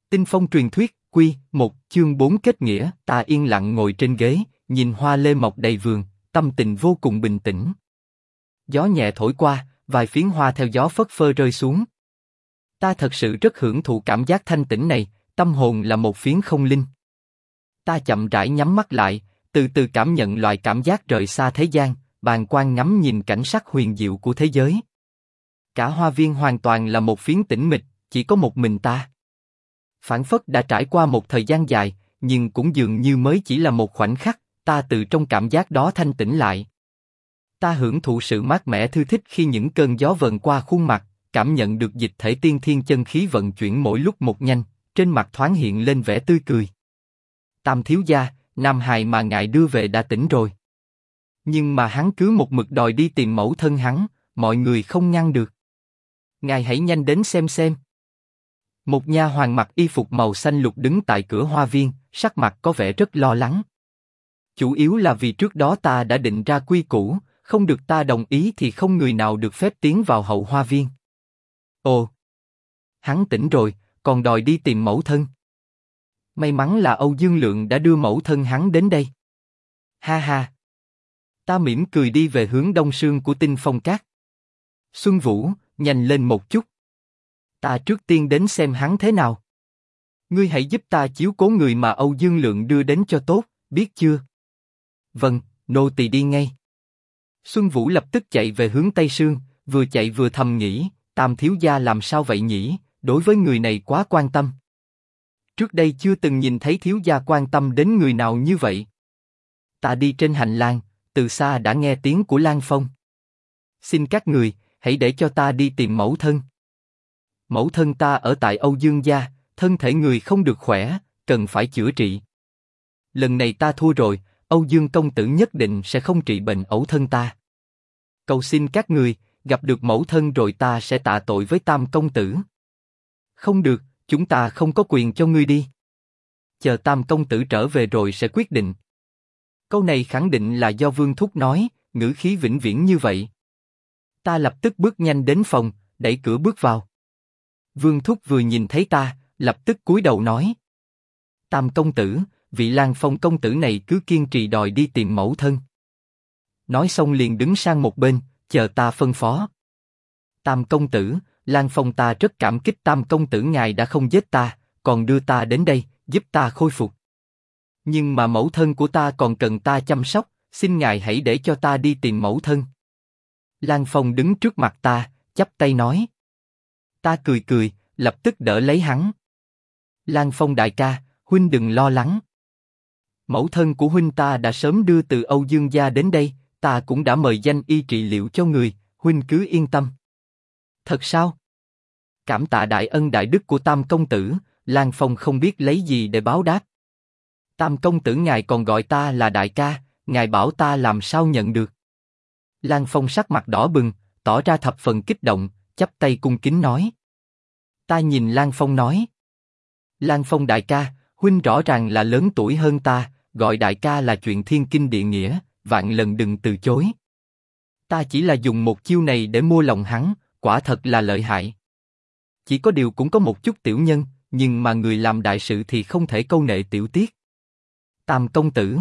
Tinh phong truyền thuyết, Quy 1, chương 4 kết nghĩa. Ta yên lặng ngồi trên ghế, nhìn hoa lê mọc đầy vườn, tâm tình vô cùng bình tĩnh. Gió nhẹ thổi qua, vài phiến hoa theo gió phất phơ rơi xuống. Ta thật sự rất hưởng thụ cảm giác thanh tĩnh này, tâm hồn là một phiến không linh. Ta chậm rãi nhắm mắt lại, từ từ cảm nhận loại cảm giác rời xa thế gian, bàng quan ngắm nhìn cảnh sắc huyền diệu của thế giới. Cả hoa viên hoàn toàn là một phiến tĩnh mịch, chỉ có một mình ta. Phảng phất đã trải qua một thời gian dài, nhưng cũng dường như mới chỉ là một khoảnh khắc, ta từ trong cảm giác đó thanh tĩnh lại. Ta hưởng thụ sự mát mẻ thư thích khi những cơn gió vần qua khuôn mặt, cảm nhận được dịch thể tiên thiên chân khí vận chuyển mỗi lúc một nhanh, trên mặt thoáng hiện lên vẻ tươi cười. Tam thiếu gia, nam hài mà ngài đưa về đã tỉnh rồi. Nhưng mà hắn cứ một mực đòi đi tìm mẫu thân hắn, mọi người không ngăn được. Ngài hãy nhanh đến xem. Một nha hoàn mặc y phục màu xanh lục đứng tại cửa hoa viên, sắc mặt có vẻ rất lo lắng. Chủ yếu là vì trước đó ta đã định ra quy củ, không được ta đồng ý thì không người nào được phép tiến vào hậu hoa viên. Ồ, hắn tỉnh rồi, còn đòi đi tìm mẫu thân. May mắn là Âu Dương Lượng đã đưa mẫu thân hắn đến đây. Ha ha. Ta mỉm cười đi về hướng đông sương của Tinh Phong Các. Xuân Vũ, nhanh lên một chút. Ta trước tiên đến xem hắn thế nào. Ngươi hãy giúp ta chiếu cố người mà Âu Dương Lượng đưa đến cho tốt, biết chưa? Vâng, nô tỳ đi ngay. Xuân Vũ lập tức chạy về hướng Tây Sương, vừa chạy vừa thầm nghĩ, Tam thiếu gia làm sao vậy nhỉ, đối với người này quá quan tâm. Trước đây chưa từng nhìn thấy thiếu gia quan tâm đến người nào như vậy. Ta đi trên hành lang, từ xa đã nghe tiếng của Lan Phong. Xin các người, hãy để cho ta đi tìm mẫu thân. Mẫu thân ta ở tại Âu Dương gia, thân thể người không được khỏe, cần phải chữa trị. Lần này ta thua rồi, Âu Dương công tử nhất định sẽ không trị bệnh ẩu thân ta. Cầu xin các người, gặp được mẫu thân rồi ta sẽ tạ tội với Tam công tử. Không được, chúng ta không có quyền cho ngươi đi. Chờ Tam công tử trở về rồi sẽ quyết định. Câu này khẳng định là do Vương Thúc nói, ngữ khí vĩnh viễn như vậy. Ta lập tức bước nhanh đến phòng, đẩy cửa bước vào. Vương Thúc vừa nhìn thấy ta, lập tức cúi đầu nói: Tam công tử, vị Lan Phong công tử này cứ kiên trì đòi đi tìm mẫu thân. Nói xong liền đứng sang một bên, chờ ta phân phó. Tam công tử, Lan Phong ta rất cảm kích Tam công tử ngài đã không giết ta, còn đưa ta đến đây, giúp ta khôi phục. Nhưng mà mẫu thân của ta còn cần ta chăm sóc, xin ngài hãy để cho ta đi tìm mẫu thân. Lan Phong đứng trước mặt ta, chắp tay nói. Ta cười cười, lập tức đỡ lấy hắn. Lan Phong đại ca, huynh đừng lo lắng. Mẫu thân của huynh ta đã sớm đưa từ Âu Dương gia đến đây, ta cũng đã mời danh y trị liệu cho người, huynh cứ yên tâm. Thật sao? Cảm tạ đại ân đại đức của Tam công tử, Lan Phong không biết lấy gì để báo đáp. Tam công tử ngài còn gọi ta là đại ca, ngài bảo ta làm sao nhận được? Lan Phong sắc mặt đỏ bừng, tỏ ra thập phần kích động, chắp tay cung kính nói. Ta nhìn Lan Phong nói. Lan Phong đại ca, huynh rõ ràng là lớn tuổi hơn ta, gọi đại ca là chuyện thiên kinh địa nghĩa, vạn lần đừng từ chối. Ta chỉ là dùng một chiêu này để mua lòng hắn, quả thật là lợi hại. Chỉ có điều cũng có một chút tiểu nhân, nhưng mà người làm đại sự thì không thể câu nệ tiểu tiết. Tam công tử.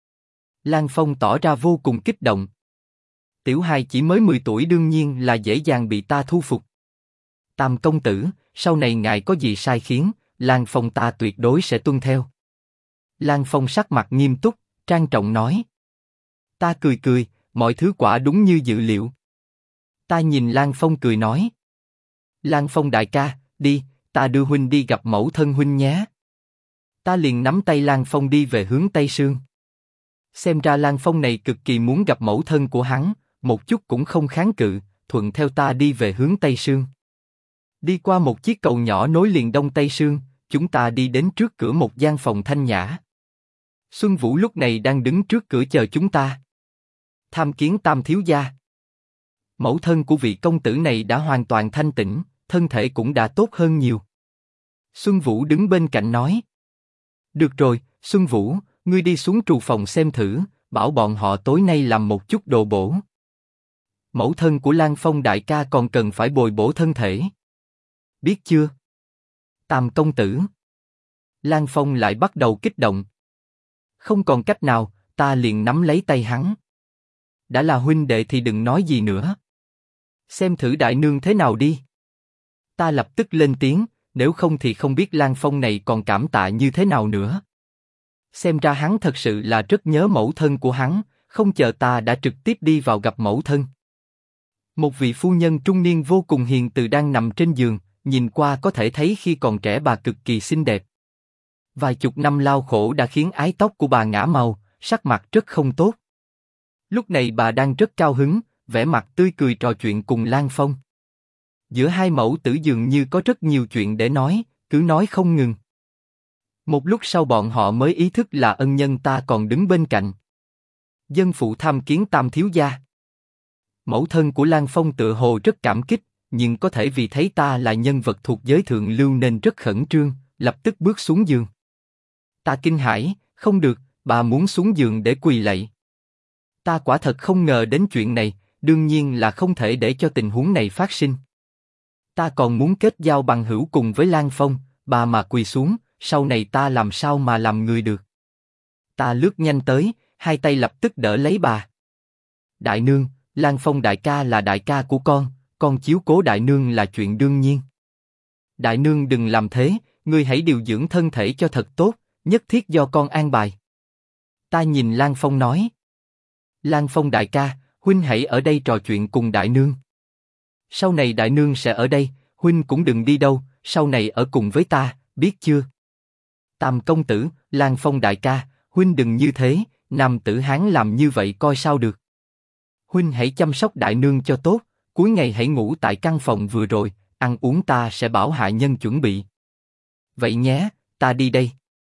Lan Phong tỏ ra vô cùng kích động. Tiểu hài chỉ mới 10 tuổi đương nhiên là dễ dàng bị ta thu phục. Tam công tử, sau này ngài có gì sai khiến, Lan Phong ta tuyệt đối sẽ tuân theo. Lan Phong sắc mặt nghiêm túc, trang trọng nói. Ta cười cười, mọi thứ quả đúng như dự liệu. Ta nhìn Lan Phong cười nói. Lan Phong đại ca, đi, ta đưa huynh đi gặp mẫu thân huynh nhé. Ta liền nắm tay Lan Phong đi về hướng Tây Sương. Xem ra Lan Phong này cực kỳ muốn gặp mẫu thân của hắn, một chút cũng không kháng cự, thuận theo ta đi về hướng Tây Sương. Đi qua một chiếc cầu nhỏ nối liền Đông Tây Sương, chúng ta đi đến trước cửa một gian phòng thanh nhã. Xuân Vũ lúc này đang đứng trước cửa chờ chúng ta. Tham kiến Tam thiếu gia. Mẫu thân của vị công tử này đã hoàn toàn thanh tĩnh, thân thể cũng đã tốt hơn nhiều. Xuân Vũ đứng bên cạnh nói. Được rồi, Xuân Vũ, ngươi đi xuống trù phòng xem thử, bảo bọn họ tối nay làm một chút đồ bổ. Mẫu thân của Lan Phong đại ca còn cần phải bồi bổ thân thể. Biết chưa? Tam công tử. Lan Phong lại bắt đầu kích động. Không còn cách nào, ta liền nắm lấy tay hắn. Đã là huynh đệ thì đừng nói gì nữa. Xem thử đại nương thế nào đi. Ta lập tức lên tiếng, nếu không thì không biết Lan Phong này còn cảm tạ như thế nào nữa. Xem ra hắn thật sự là rất nhớ mẫu thân của hắn, không chờ ta đã trực tiếp đi vào gặp mẫu thân. Một vị phu nhân trung niên vô cùng hiền từ đang nằm trên giường, nhìn qua có thể thấy khi còn trẻ bà cực kỳ xinh đẹp. Vài chục năm lao khổ đã khiến ái tóc của bà ngả màu, sắc mặt rất không tốt. Lúc này bà đang rất cao hứng, vẻ mặt tươi cười trò chuyện cùng Lan Phong. Giữa hai mẫu tử dường như có rất nhiều chuyện để nói, cứ nói không ngừng. Một lúc sau bọn họ mới ý thức là ân nhân ta còn đứng bên cạnh. Dân phụ tham kiến Tam thiếu gia. Mẫu thân của Lan Phong tựa hồ rất cảm kích, nhưng có thể vì thấy ta là nhân vật thuộc giới thượng lưu nên rất khẩn trương, lập tức bước xuống giường. Ta kinh hãi, không được, bà muốn xuống giường để quỳ lạy. Ta quả thật không ngờ đến chuyện này, đương nhiên là không thể để cho tình huống này phát sinh. Ta còn muốn kết giao bằng hữu cùng với Lan Phong, bà mà quỳ xuống, sau này ta làm sao mà làm người được. Ta lướt nhanh tới, hai tay lập tức đỡ lấy bà. Đại nương, Lan Phong đại ca là đại ca của con chiếu cố đại nương là chuyện đương nhiên. Đại nương đừng làm thế, ngươi hãy điều dưỡng thân thể cho thật tốt, nhất thiết do con an bài. Ta nhìn Lan Phong nói. Lan Phong đại ca, huynh hãy ở đây trò chuyện cùng đại nương. Sau này đại nương sẽ ở đây, huynh cũng đừng đi đâu, sau này ở cùng với ta, biết chưa? Tam công tử, Lan Phong đại ca, huynh đừng như thế, nam tử Hán làm như vậy coi sao được. Huynh hãy chăm sóc đại nương cho tốt, cuối ngày hãy ngủ tại căn phòng vừa rồi, ăn uống ta sẽ bảo hạ nhân chuẩn bị. Vậy nhé, ta đi đây.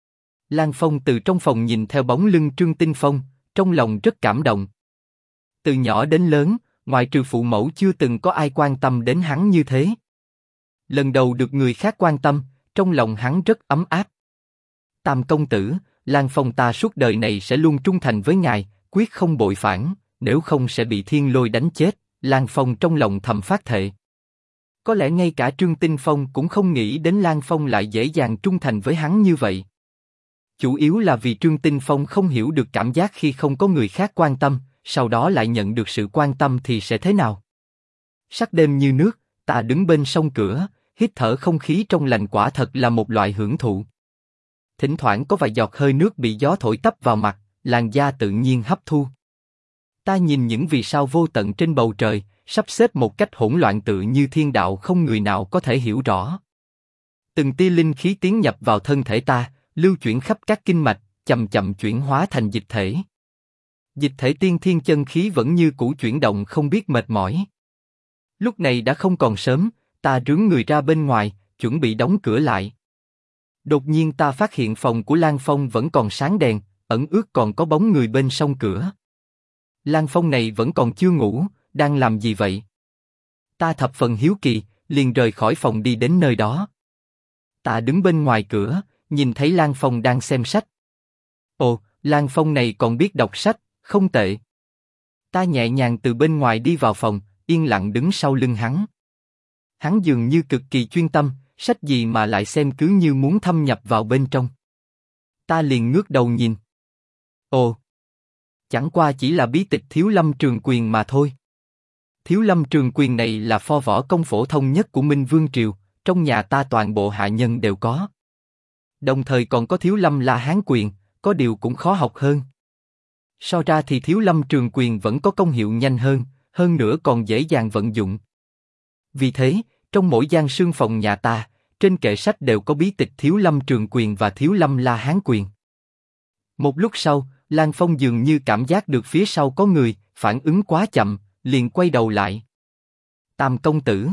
Lan Phong từ trong phòng nhìn theo bóng lưng Trương Tinh Phong, trong lòng rất cảm động. Từ nhỏ đến lớn, ngoại trừ phụ mẫu chưa từng có ai quan tâm đến hắn như thế. Lần đầu được người khác quan tâm, trong lòng hắn rất ấm áp. Tam công tử, Lan Phong ta suốt đời này sẽ luôn trung thành với ngài, quyết không bội phản, nếu không sẽ bị thiên lôi đánh chết. Lan Phong trong lòng thầm phát thệ. Có lẽ ngay cả Trương Tinh Phong cũng không nghĩ đến Lan Phong lại dễ dàng trung thành với hắn như vậy. Chủ yếu là vì Trương Tinh Phong không hiểu được cảm giác khi không có người khác quan tâm, sau đó lại nhận được sự quan tâm thì sẽ thế nào. Sắc đêm như nước, ta đứng bên sông cửa, hít thở không khí trong lành quả thật là một loại hưởng thụ. Thỉnh thoảng có vài giọt hơi nước bị gió thổi tấp vào mặt, làn da tự nhiên hấp thu. Ta nhìn những vì sao vô tận trên bầu trời, sắp xếp một cách hỗn loạn tự như thiên đạo không người nào có thể hiểu rõ. Từng tia linh khí tiến nhập vào thân thể ta, lưu chuyển khắp các kinh mạch, chậm chậm chuyển hóa thành dịch thể. Dịch thể tiên thiên chân khí vẫn như cũ chuyển động không biết mệt mỏi. Lúc này đã không còn sớm, ta rướn người ra bên ngoài, chuẩn bị đóng cửa lại. Đột nhiên ta phát hiện phòng của Lan Phong vẫn còn sáng đèn, ẩn ước còn có bóng người bên sông cửa. Lan Phong này vẫn còn chưa ngủ, đang làm gì vậy? Ta thập phần hiếu kỳ, liền rời khỏi phòng đi đến nơi đó. Ta đứng bên ngoài cửa, nhìn thấy Lan Phong đang xem sách. Ồ, Lan Phong này còn biết đọc sách, không tệ. Ta nhẹ nhàng từ bên ngoài đi vào phòng, yên lặng đứng sau lưng hắn. Hắn dường như cực kỳ chuyên tâm, sách gì mà lại xem cứ như muốn thâm nhập vào bên trong. Ta liền ngước đầu nhìn. Ồ, chẳng qua chỉ là bí tịch Thiếu Lâm Trường Quyền mà thôi. Thiếu Lâm Trường Quyền này là pho võ công phổ thông nhất của Minh Vương Triều, trong nhà ta toàn bộ hạ nhân đều có. Đồng thời còn có Thiếu Lâm La Hán Quyền, có điều cũng khó học hơn. So ra thì Thiếu Lâm Trường Quyền vẫn có công hiệu nhanh hơn nữa còn dễ dàng vận dụng. Vì thế, trong mỗi gian sương phòng nhà ta, trên kệ sách đều có bí tịch Thiếu Lâm Trường Quyền và Thiếu Lâm La Hán Quyền. Một lúc sau, Lan Phong dường như cảm giác được phía sau có người, phản ứng quá chậm, liền quay đầu lại. Tam công tử.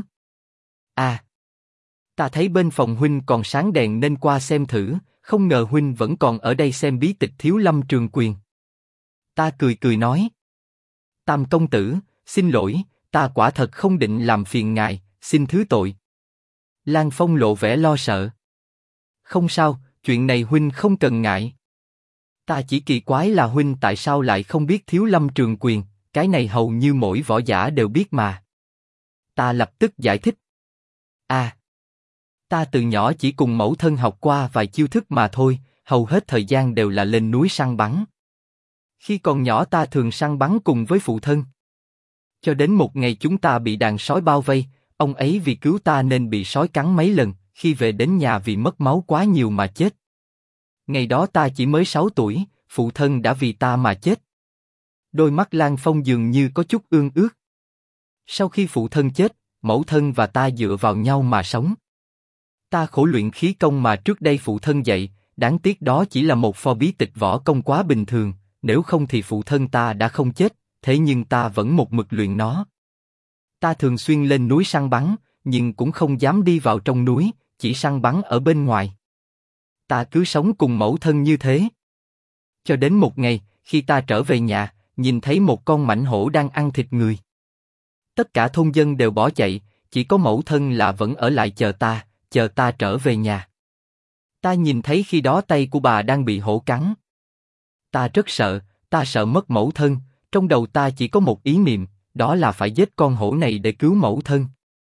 À, ta thấy bên phòng huynh còn sáng đèn nên qua xem thử, không ngờ huynh vẫn còn ở đây xem bí tịch Thiếu Lâm Trường Quyền. Ta cười cười nói. Tam công tử, xin lỗi, ta quả thật không định làm phiền ngài, xin thứ tội. Lan Phong lộ vẻ lo sợ. Không sao, chuyện này huynh không cần ngại. Ta chỉ kỳ quái là huynh tại sao lại không biết Thiếu Lâm Trường Quyền, cái này hầu như mỗi võ giả đều biết mà. Ta lập tức giải thích. À, Ta từ nhỏ chỉ cùng mẫu thân học qua vài chiêu thức mà thôi, hầu hết thời gian đều là lên núi săn bắn. Khi còn nhỏ ta thường săn bắn cùng với phụ thân. Cho đến một ngày chúng ta bị đàn sói bao vây, ông ấy vì cứu ta nên bị sói cắn mấy lần, khi về đến nhà vì mất máu quá nhiều mà chết. Ngày đó ta chỉ mới 6 tuổi, phụ thân đã vì ta mà chết. Đôi mắt Lan Phong dường như có chút ương ướt. Sau khi phụ thân chết, mẫu thân và ta dựa vào nhau mà sống. Ta khổ luyện khí công mà trước đây phụ thân dạy, đáng tiếc đó chỉ là một pho bí tịch võ công quá bình thường, nếu không thì phụ thân ta đã không chết, thế nhưng ta vẫn một mực luyện nó. Ta thường xuyên lên núi săn bắn, nhưng cũng không dám đi vào trong núi, chỉ săn bắn ở bên ngoài. Ta cứ sống cùng mẫu thân như thế. Cho đến một ngày, khi ta trở về nhà, nhìn thấy một con mãnh hổ đang ăn thịt người. Tất cả thôn dân đều bỏ chạy, chỉ có mẫu thân là vẫn ở lại chờ ta trở về nhà. Ta nhìn thấy khi đó tay của bà đang bị hổ cắn. Ta rất sợ, ta sợ mất mẫu thân, trong đầu ta chỉ có một ý niệm, đó là phải giết con hổ này để cứu mẫu thân.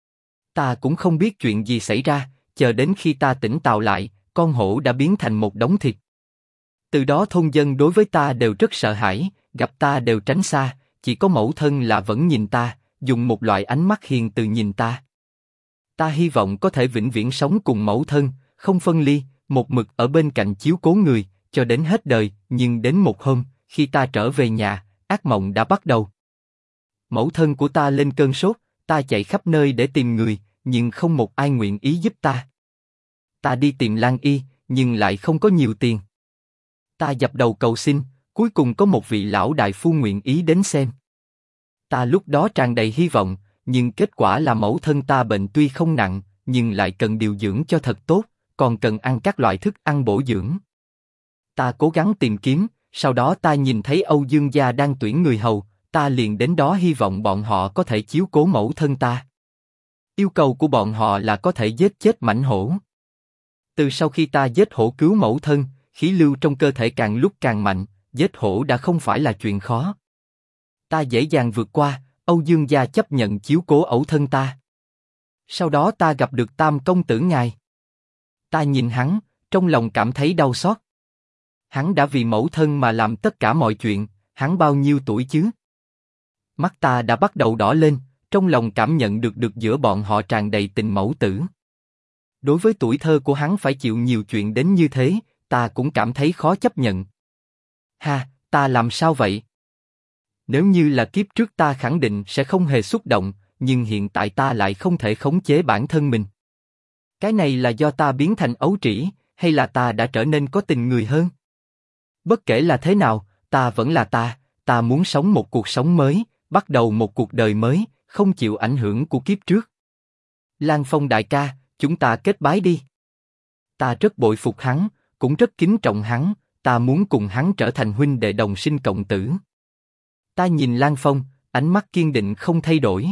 Ta cũng không biết chuyện gì xảy ra, chờ đến khi ta tỉnh táo lại, con hổ đã biến thành một đống thịt. Từ đó thôn dân đối với ta đều rất sợ hãi, gặp ta đều tránh xa, chỉ có mẫu thân là vẫn nhìn ta, dùng một loại ánh mắt hiền từ nhìn ta. Ta hy vọng có thể vĩnh viễn sống cùng mẫu thân, không phân ly, một mực ở bên cạnh chiếu cố người, cho đến hết đời, nhưng đến một hôm, khi ta trở về nhà, ác mộng đã bắt đầu. Mẫu thân của ta lên cơn sốt, ta chạy khắp nơi để tìm người, nhưng không một ai nguyện ý giúp ta. Ta đi tìm Lan Y, nhưng lại không có nhiều tiền. Ta dập đầu cầu xin, cuối cùng có một vị lão đại phu nguyện ý đến xem. Ta lúc đó tràn đầy hy vọng, nhưng kết quả là mẫu thân ta bệnh tuy không nặng, nhưng lại cần điều dưỡng cho thật tốt, còn cần ăn các loại thức ăn bổ dưỡng. Ta cố gắng tìm kiếm, sau đó ta nhìn thấy Âu Dương gia đang tuyển người hầu, ta liền đến đó hy vọng bọn họ có thể chiếu cố mẫu thân ta. Yêu cầu của bọn họ là có thể giết chết mãnh hổ. Từ sau khi ta giết hổ cứu mẫu thân, khí lưu trong cơ thể càng lúc càng mạnh, giết hổ đã không phải là chuyện khó. Ta dễ dàng vượt qua, Âu Dương gia chấp nhận chiếu cố ẩu thân ta. Sau đó ta gặp được Tam công tử ngài. Ta nhìn hắn, trong lòng cảm thấy đau xót. Hắn đã vì mẫu thân mà làm tất cả mọi chuyện, hắn bao nhiêu tuổi chứ? Mắt ta đã bắt đầu đỏ lên, trong lòng cảm nhận được giữa bọn họ tràn đầy tình mẫu tử. Đối với tuổi thơ của hắn phải chịu nhiều chuyện đến như thế, ta cũng cảm thấy khó chấp nhận. Ha, ta làm sao vậy? Nếu như là kiếp trước ta khẳng định sẽ không hề xúc động, nhưng hiện tại ta lại không thể khống chế bản thân mình. Cái này là do ta biến thành ấu trĩ, hay là ta đã trở nên có tình người hơn? Bất kể là thế nào, ta vẫn là ta muốn sống một cuộc sống mới, bắt đầu một cuộc đời mới, không chịu ảnh hưởng của kiếp trước. Lan Phong đại ca, chúng ta kết bái đi. Ta rất bội phục hắn, cũng rất kính trọng hắn, ta muốn cùng hắn trở thành huynh đệ đồng sinh cộng tử. Ta nhìn Lan Phong, ánh mắt kiên định không thay đổi.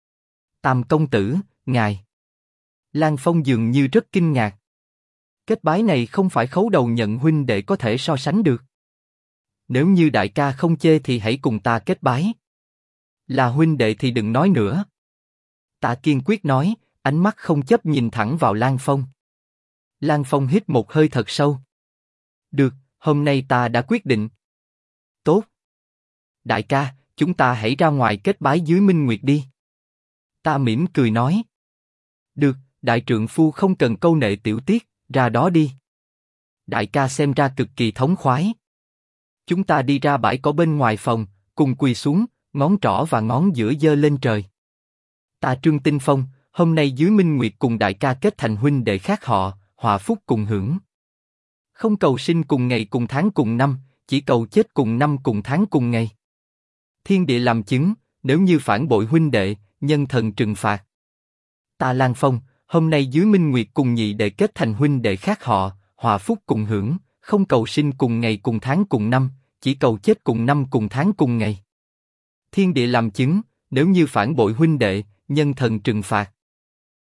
Tam công tử, ngài. Lan Phong dường như rất kinh ngạc. Kết bái này không phải khấu đầu nhận huynh đệ có thể so sánh được. Nếu như đại ca không chê thì hãy cùng ta kết bái. Là huynh đệ thì đừng nói nữa. Ta kiên quyết nói, ánh mắt không chấp nhìn thẳng vào Lan Phong. Lan Phong hít một hơi thật sâu. Được, hôm nay ta đã quyết định. Tốt. Đại ca, chúng ta hãy ra ngoài kết bái dưới Minh Nguyệt đi. Ta mỉm cười nói. Được, đại trượng phu không cần câu nệ tiểu tiết, ra đó đi. Đại ca xem ra cực kỳ thống khoái. Chúng ta đi ra bãi cỏ bên ngoài phòng, cùng quỳ xuống, ngón trỏ và ngón giữa giơ lên trời. Ta Trương Tinh Phong, hôm nay dưới Minh Nguyệt cùng đại ca kết thành huynh đệ khác họ, hòa phúc cùng hưởng. Không cầu sinh cùng ngày cùng tháng cùng năm, chỉ cầu chết cùng năm cùng tháng cùng ngày. Thiên địa làm chứng, nếu như phản bội huynh đệ, nhân thần trừng phạt. Ta Lan Phong, hôm nay dưới Minh Nguyệt cùng nhị đệ kết thành huynh đệ khác họ, hòa phúc cùng hưởng, không cầu sinh cùng ngày cùng tháng cùng năm, chỉ cầu chết cùng năm cùng tháng cùng ngày. Thiên địa làm chứng, nếu như phản bội huynh đệ, nhân thần trừng phạt.